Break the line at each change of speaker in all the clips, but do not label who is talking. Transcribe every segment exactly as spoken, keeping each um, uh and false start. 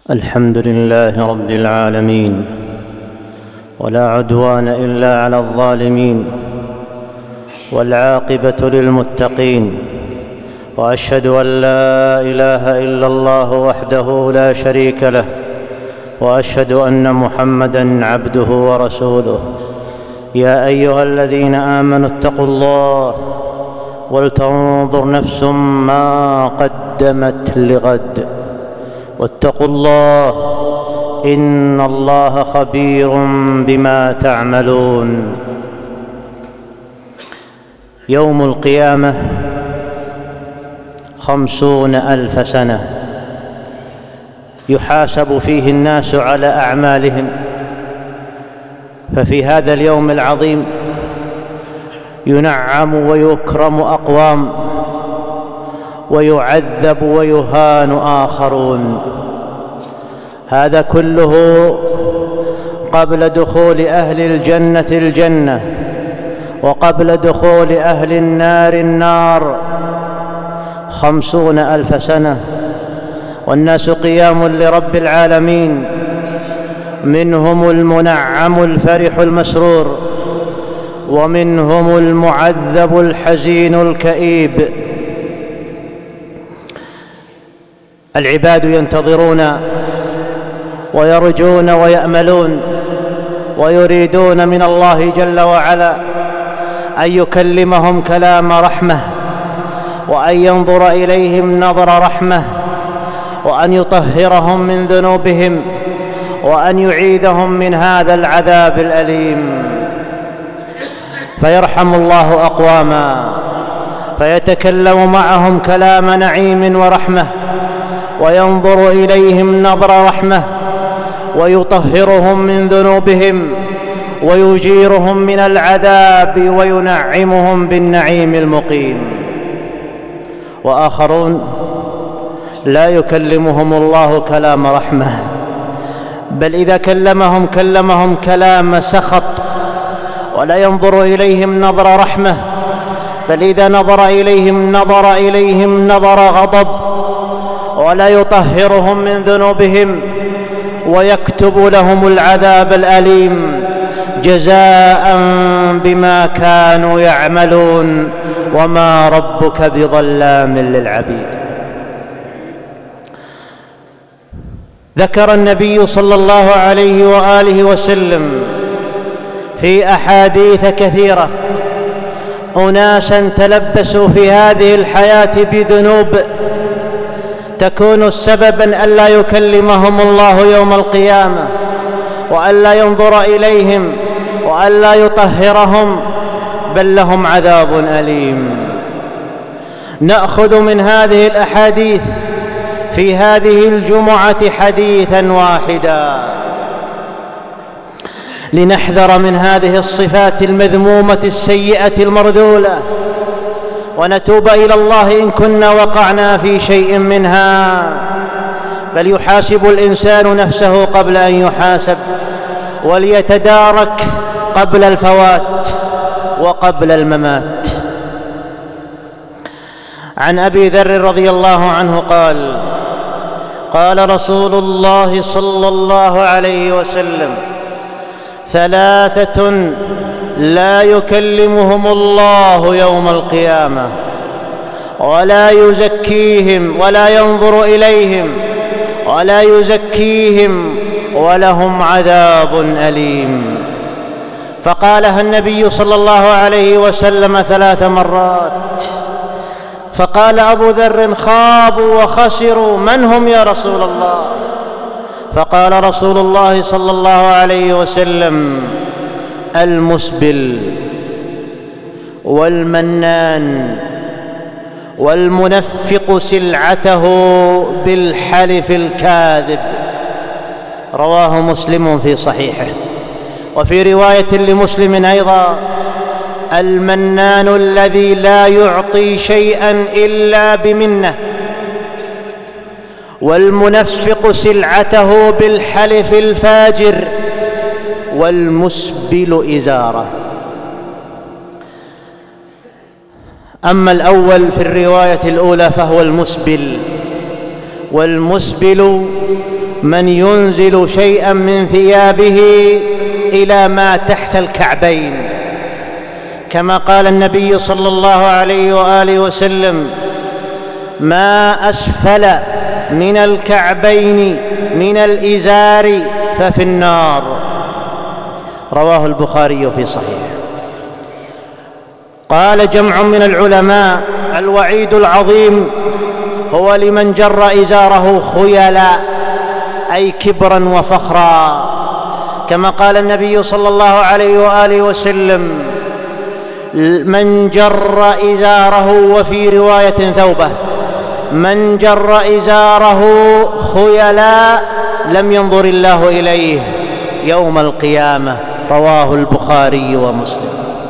الحمد لله رب العالمين، ولا عدوان إلا على الظالمين، والعاقبة للمتقين، وأشهد أن لا إله إلا الله وحده لا شريك له، وأشهد أن محمدًا عبده ورسوله. يا أيها الذين آمنوا اتقوا الله ولتنظر نفس ما قدمت لغد، واتقوا الله إن الله خبير بما تعملون. يوم القيامة خمسون ألف سنة يحاسب فيه الناس على أعمالهم. ففي هذا اليوم العظيم ينعم ويكرم أقوام، ويعذب ويهان آخرون. هذا كله قبل دخول أهل الجنة الجنة، وقبل دخول أهل النار النار. خمسون ألف سنة والناس قيام لرب العالمين، منهم المنعم الفرح المسرور، ومنهم المعذب الحزين الكئيب. العباد ينتظرون ويرجون ويأملون ويريدون من الله جل وعلا أن يكلمهم كلام رحمة، وأن ينظر إليهم نظر رحمة، وأن يطهرهم من ذنوبهم، وأن يعيدهم من هذا العذاب الأليم. فيرحم الله أقواما فيتكلم معهم كلام نعيم ورحمة، وينظر إليهم نظر رحمة، ويطهرهم من ذنوبهم، ويجيرهم من العذاب، وينعمهم بالنعيم المقيم. وآخرون لا يكلمهم الله كلام رحمة، بل إذا كلمهم كلمهم كلام سخط، ولا ينظر إليهم نظر رحمة، بل إذا نظر إليهم نظر إليهم نظر غضب، ولا يطهرهم من ذنوبهم، ويكتب لهم العذاب الأليم جزاء بما كانوا يعملون، وما ربك بظلام للعبيد. ذكر النبي صلى الله عليه وآله وسلم في أحاديث كثيرة أناسا تلبسوا في هذه الحياة بذنوب تكون سببا ألا يكلمهم الله يوم القيامة، وألا ينظر إليهم، وألا يطهرهم، بل لهم عذاب أليم. نأخذ من هذه الأحاديث في هذه الجمعة حديثا واحدا لنحذر من هذه الصفات المذمومة السيئة المرذولة، ونتوب إلى الله إن كنا وقعنا في شيء منها. فليحاسب الإنسان نفسه قبل أن يحاسب، وليتدارك قبل الفوات وقبل الممات. عن أبي ذر رضي الله عنه قال: قال رسول الله صلى الله عليه وسلم: ثلاثة لا يكلمهم الله يوم القيامة، ولا يزكيهم، ولا ينظر إليهم، ولا يزكيهم، ولهم عذاب أليم. فقالها النبي صلى الله عليه وسلم ثلاث مرات. فقال أبو ذر: خابوا وخسروا، من هم يا رسول الله؟ فقال رسول الله صلى الله عليه وسلم: المسبل، والمنان، والمنفق سلعته بالحلف الكاذب. رواه مسلم في صحيحه. وفي رواية لمسلم أيضا: المنان الذي لا يعطي شيئا إلا بمنه، والمنفق سلعته بالحلف الفاجر، والمسبل إزاره. أما الأول في الرواية الأولى فهو المسبل، والمسبل من ينزل شيئا من ثيابه إلى ما تحت الكعبين، كما قال النبي صلى الله عليه وآله وسلم: ما أسفل من الكعبين من الإزار ففي النار. رواه البخاري في صحيحه. قال جمع من العلماء: الوعيد العظيم هو لمن جر إزاره خيلا، أي كبرا وفخرا، كما قال النبي صلى الله عليه وآله وسلم: من جر إزاره، وفي رواية ثوبه: من جر إزاره خيلا لم ينظر الله إليه يوم القيامة. رواه البخاري ومسلم.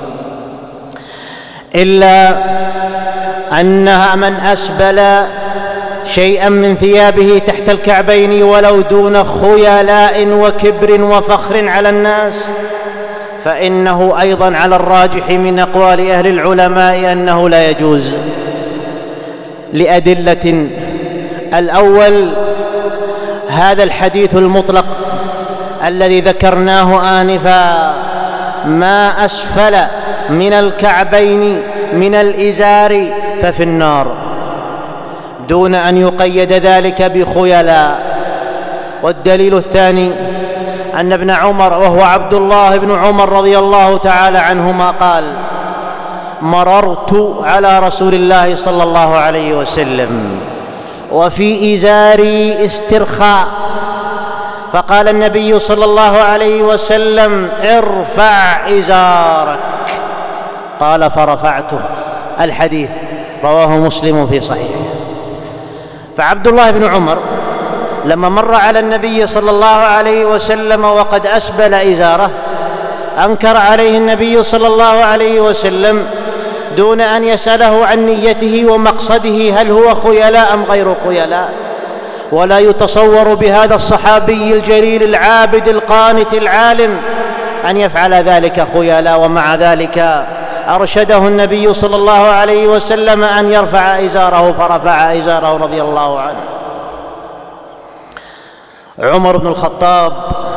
إلا أنها من أسبل شيئا من ثيابه تحت الكعبين ولو دون خيلاء وكبر وفخر على الناس، فإنه أيضا على الراجح من أقوال أهل العلماء أنه لا يجوز، لأدلة: الأول هذا الحديث المطلق الذي ذكرناه آنفا: ما أسفل من الكعبين من الإزار ففي النار، دون أن يقيد ذلك بخيلاء. والدليل الثاني أن ابن عمر، وهو عبد الله بن عمر رضي الله تعالى عنهما، قال: مررت على رسول الله صلى الله عليه وسلم وفي إزاري استرخاء، فقال النبي صلى الله عليه وسلم: ارفع إزارك. قال: فرفعته. الحديث رواه مسلم في صحيحه. فعبد الله بن عمر لما مر على النبي صلى الله عليه وسلم وقد أسبل إزاره، أنكر عليه النبي صلى الله عليه وسلم دون أن يسأله عن نيته ومقصده، هل هو خيلاء أم غير خيلاء. ولا يتصور بهذا الصحابي الجليل العابد القانت العالم أن يفعل ذلك خيلاء، ومع ذلك أرشده النبي صلى الله عليه وسلم أن يرفع إزاره، فرفع إزاره رضي الله عنه. عمر بن الخطاب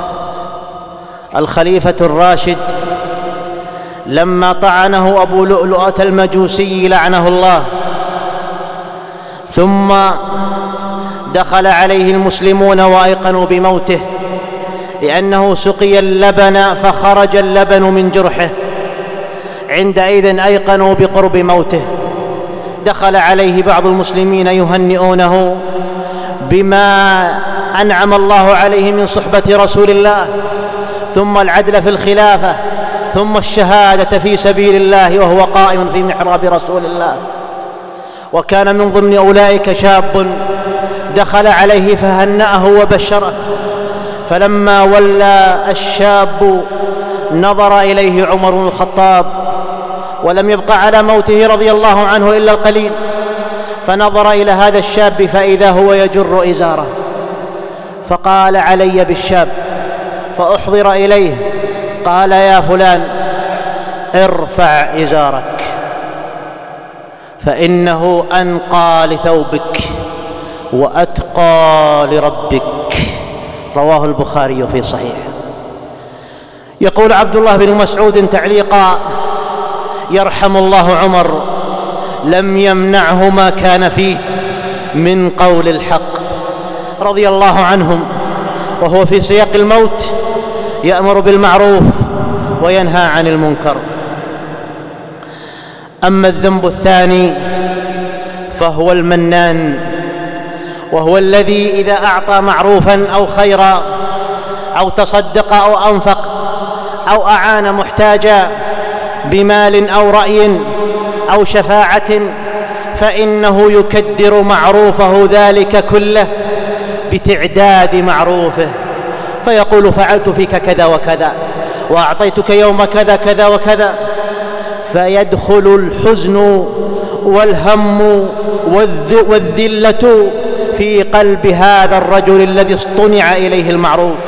الخليفة الراشد لما طعنه أبو لؤلؤة المجوسي لعنه الله، ثم دخل عليه المسلمون وأيقنوا بموته، لأنه سقي اللبن فخرج اللبن من جرحه، عندئذ أيقنوا بقرب موته. دخل عليه بعض المسلمين يهنئونه بما أنعم الله عليه من صحبة رسول الله، ثم العدل في الخلافة، ثم الشهادة في سبيل الله وهو قائم في محراب رسول الله. وكان من ضمن أولئك شاب دخل عليه فهنأه وبشره، فلما ولى الشاب نظر إليه عمر بن الخطاب، ولم يبق على موته رضي الله عنه إلا القليل، فنظر إلى هذا الشاب فإذا هو يجر إزاره، فقال: علي بالشاب. فأحضر إليه، قال: يا فلان، ارفع إزارك فإنه أنقى لثوبك وأتقى لربك. رواه البخاري في صحيحه. يقول عبد الله بن مسعود تعليقا: يرحم الله عمر، لم يمنعه ما كان فيه من قول الحق، رضي الله عنهم، وهو في سياق الموت يأمر بالمعروف وينهى عن المنكر. أما الذنب الثاني فهو المنان، وهو الذي إذا أعطى معروفا أو خيرا أو تصدق أو أنفق أو أعان محتاجا بمال أو رأي أو شفاعة، فإنه يكدر معروفه ذلك كله بتعداد معروفه، فيقول: فعلت فيك كذا وكذا، وأعطيتك يوم كذا كذا وكذا، فيدخل الحزن والهم والذلة في قلب هذا الرجل الذي اصطنع إليه المعروف.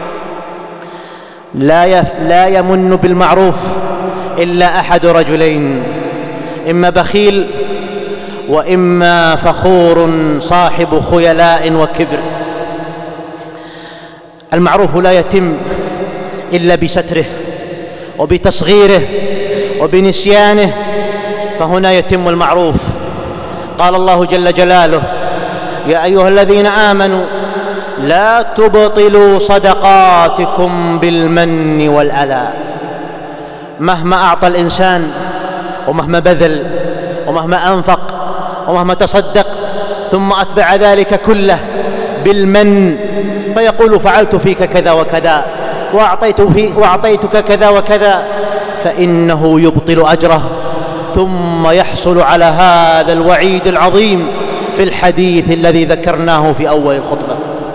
لا لا يمن بالمعروف إلا أحد رجلين: إما بخيل، وإما فخور صاحب خيلاء وكبر. المعروف لا يتم إلا بستره وبتصغيره وبنسيانه، فهنا يتم المعروف. قال الله جل جلاله: يا أيها الذين آمنوا لا تبطلوا صدقاتكم بالمن والأذى. مهما أعطى الإنسان ومهما بذل ومهما أنفق ومهما تصدق ثم أتبع ذلك كله بالمن، فيقول فعلت فيك كذا وكذا وأعطيت في وأعطيتك كذا وكذا، فإنه يبطل أجره، ثم يحصل على هذا الوعيد العظيم في الحديث الذي ذكرناه في أول الخطبة.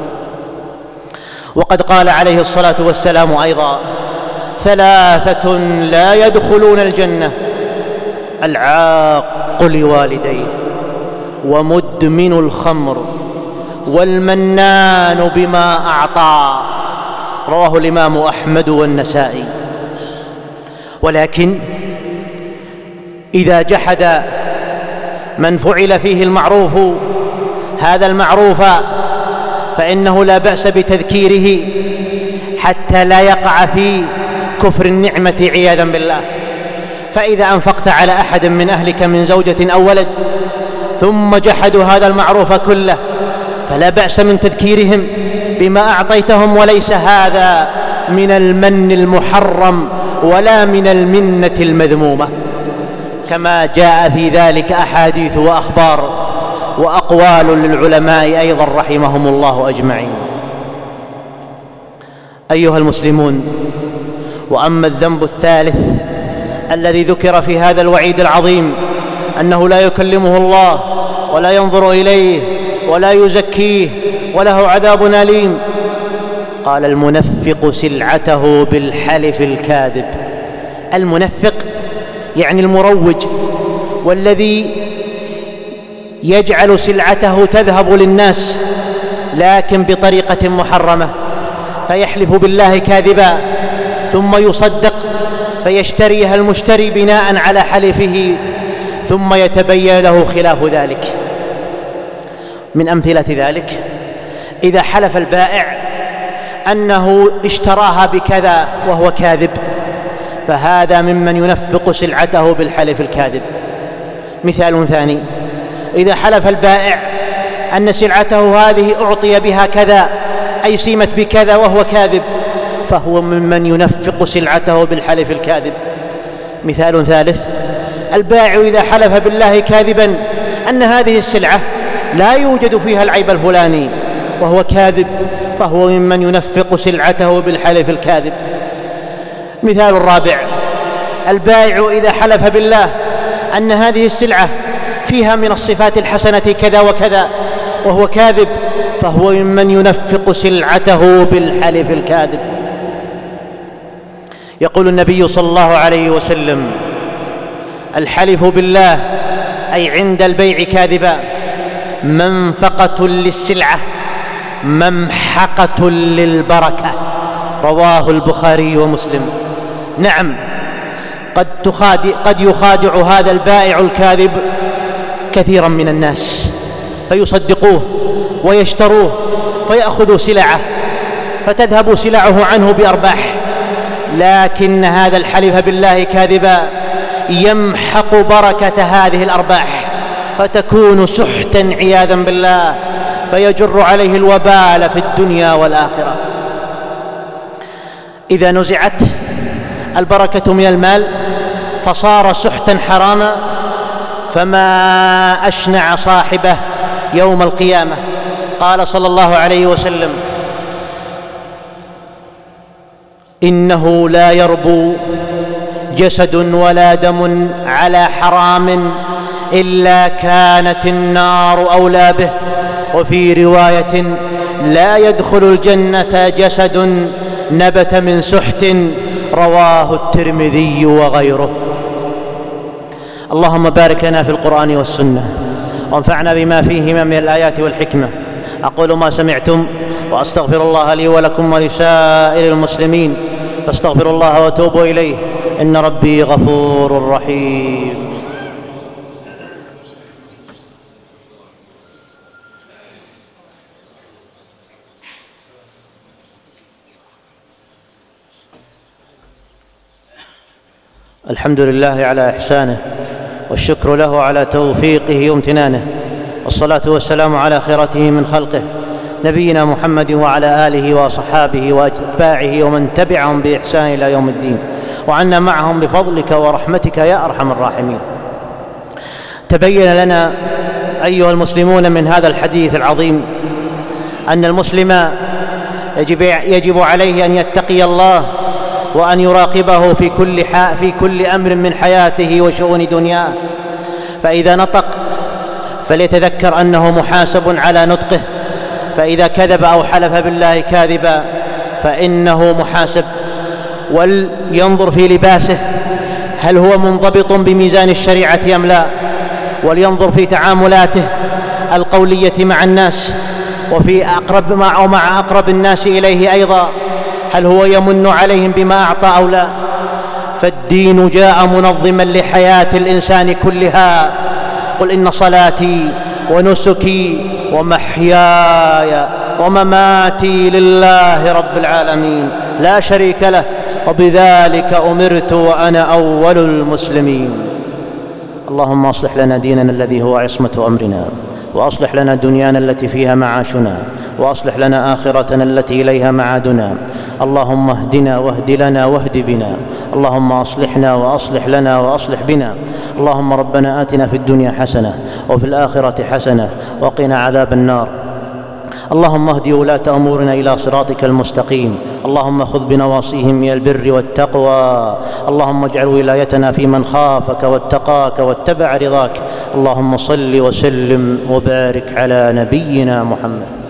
وقد قال عليه الصلاة والسلام أيضا: ثلاثة لا يدخلون الجنة: العاق لوالديه، ومدمن الخمر، والمنان بما أعطى. رواه الإمام أحمد والنسائي. ولكن إذا جحد من فعل فيه المعروف هذا المعروف فإنه لا بأس بتذكيره حتى لا يقع في كفر النعمة عياذا بالله. فإذا أنفقت على أحد من أهلك من زوجة أو ولد ثم جحدوا هذا المعروف كله فلا بأس من تذكيرهم بما أعطيتهم، وليس هذا من المن المحرم ولا من المنة المذمومة، كما جاء في ذلك أحاديث وأخبار وأقوال للعلماء أيضا رحمهم الله أجمعين. أيها المسلمون، وأما الذنب الثالث الذي ذكر في هذا الوعيد العظيم أنه لا يكلمه الله ولا ينظر إليه ولا يزكيه وله عذاب أليم، قال: المنفق سلعته بالحلف الكاذب. المنفق يعني المروج، والذي يجعل سلعته تذهب للناس لكن بطريقة محرمة، فيحلف بالله كاذبا ثم يصدق فيشتريها المشتري بناء على حلفه ثم يتبين له خلاف ذلك. من أمثلة ذلك: إذا حلف البائع أنه اشتراها بكذا وهو كاذب، فهذا ممن ينفق سلعته بالحلف الكاذب. مثال ثاني: إذا حلف البائع أن سلعته هذه أعطي بها كذا أي سيمت بكذا وهو كاذب، فهو ممن ينفق سلعته بالحلف الكاذب. مثال ثالث: البائع إذا حلف بالله كاذبا أن هذه السلعة لا يوجد فيها العيب الفلاني وهو كاذب، فهو ممن ينفق سلعته بالحلف الكاذب. مثال الرابع: البائع إذا حلف بالله أن هذه السلعة فيها من الصفات الحسنة كذا وكذا وهو كاذب، فهو ممن ينفق سلعته بالحلف الكاذب. يقول النبي صلى الله عليه وسلم: الحلف بالله أي عند البيع كاذبا منفقة للسلعة ممحقة للبركة. رواه البخاري ومسلم. نعم، قد, تخادع قد يخادع هذا البائع الكاذب كثيرا من الناس فيصدقوه ويشتروه فيأخذوا سلعه فتذهب سلعه عنه بأرباح، لكن هذا الحلف بالله كاذبا يمحق بركة هذه الأرباح فتكون سحتا عياذا بالله، فيجر عليه الوبال في الدنيا والآخرة. إذا نزعت البركة من المال فصار سحتا حراما، فما أشنع صاحبه يوم القيامة. قال صلى الله عليه وسلم: إنه لا يربو جسد ولا دم على حرام إلا كانت النار أولى به. وفي رواية: لا يدخل الجنة جسد نبت من سحت. رواه الترمذي وغيره. اللهم بارك لنا في القرآن والسنة وانفعنا بما فيهما من الآيات والحكمة. أقول ما سمعتم وأستغفر الله لي ولكم ولسائر المسلمين، فاستغفروا الله وتوبوا إليه، إن ربي غفور رحيم. الحمد لله على إحسانه، والشكر له على توفيقه وامتنانه، والصلاة والسلام على خيرته من خلقه نبينا محمد وعلى آله وصحابه وأتباعه ومن تبعهم بإحسان إلى يوم الدين، وعنا معهم بفضلك ورحمتك يا أرحم الراحمين. تبين لنا أيها المسلمون من هذا الحديث العظيم أن المسلم يجب, يجب عليه أن يتقي الله وأن يراقبه في كل, في كل أمر من حياته وشؤون دنياه، فإذا نطق فليتذكر أنه محاسب على نطقه، فإذا كذب أو حلف بالله كاذبا فإنه محاسب، ولينظر في لباسه هل هو منضبط بميزان الشريعة أم لا، ولينظر في تعاملاته القولية مع الناس وفي أقرب مع ومع أقرب الناس إليه أيضا، هل هو يمن عليهم بما أعطى أو لا. فالدين جاء منظما لحياة الإنسان كلها. قل إن صلاتي ونسكي ومحياي ومماتي لله رب العالمين لا شريك له وبذلك أمرت وأنا أول المسلمين. اللهم أصلح لنا ديننا الذي هو عصمة أمرنا، وأصلح لنا دنيانا التي فيها معاشنا، وأصلح لنا آخرتنا التي إليها معادنا. اللهم اهدنا واهد لنا واهد بنا، اللهم أصلحنا وأصلح لنا وأصلح بنا. اللهم ربنا آتنا في الدنيا حسنة وفي الآخرة حسنة وقنا عذاب النار. اللهم اهد ولاة أمورنا إلى صراطك المستقيم، اللهم خذ بنواصيهم من البر والتقوى. اللهم اجعل ولايتنا في من خافك واتقاك واتبع رضاك. اللهم صل وسلم وبارك على نبينا محمد.